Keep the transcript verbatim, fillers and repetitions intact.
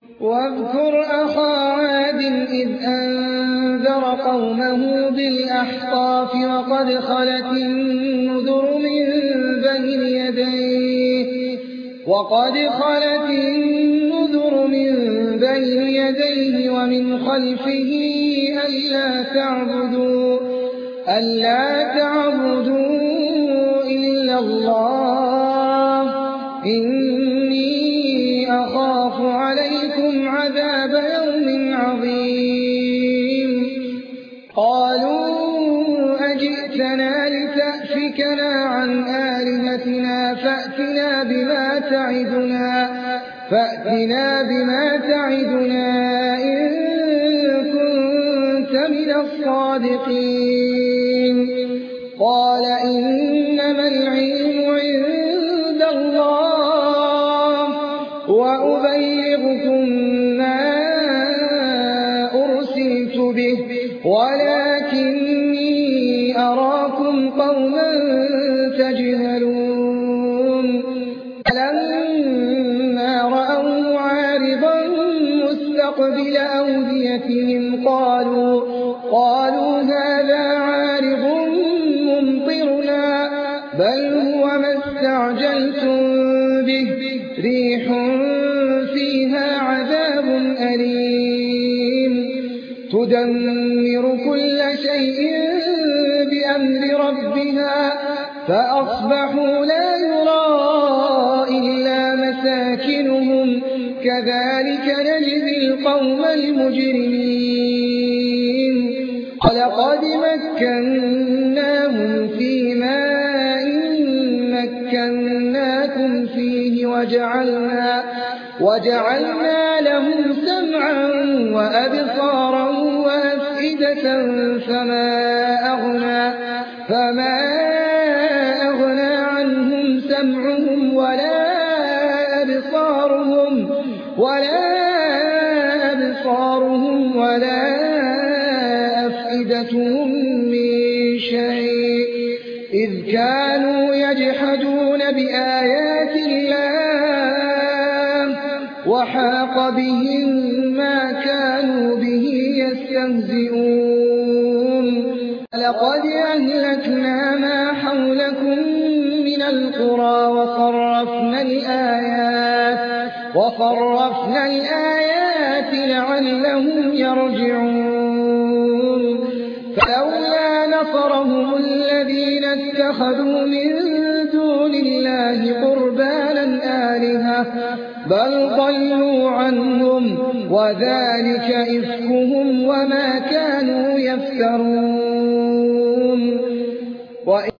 واذكر أخا عاد إذ أنذر قومه بالأحقاف وقد خلت النذر من بين يديه وقد خلت النذر من بين يديه ومن خلفه ألا تعبدوا ألا تعبدوا إلا الله إني أخاف عليكم عذاب يوم عظيم. قالوا أجئتنا لتأفكنا عن آلهتنا فأتنا بما تعدنا فأتنا بما تعدنا إن كنت من الصادقين. قال إنما العلم عند الله وأبلغكم ما أرسلت به ولكني أراكم قوما تجهلون. فلما رأوه عارضا مستقبل أوديتهم قالوا قالوا هذا عارض ممطرنا بل هو ما استعجلتم به ريح فيها عذاب أليم تدمر كل شيء بأمر ربها فأصبحوا لا يرى إلا مساكنهم كذلك نجزي القوم المجرمين. ولقد مكناهم في ماء مكناكم فيه وجعلنا, وجعلنا لهم سمعا وأبصارا وأفئدة فما أغنى, فما أغنى عنهم سمعهم ولا أبصارهم ولا أبصارهم ولا أفئدتهم من شيء إذ كانوا يجحدون بآيات الله وحاق بهم ما كانوا به يستهزئون. لقد أهلكنا ما حولكم من القرى وصرفنا الآيات وصرفنا الآيات لعلهم يرجعون. فلولا نصرهم الذين اتخذوا من دون الله قربانا آلهة بل ضلوا عنهم وذلك إفكهم وما كانوا يفترون.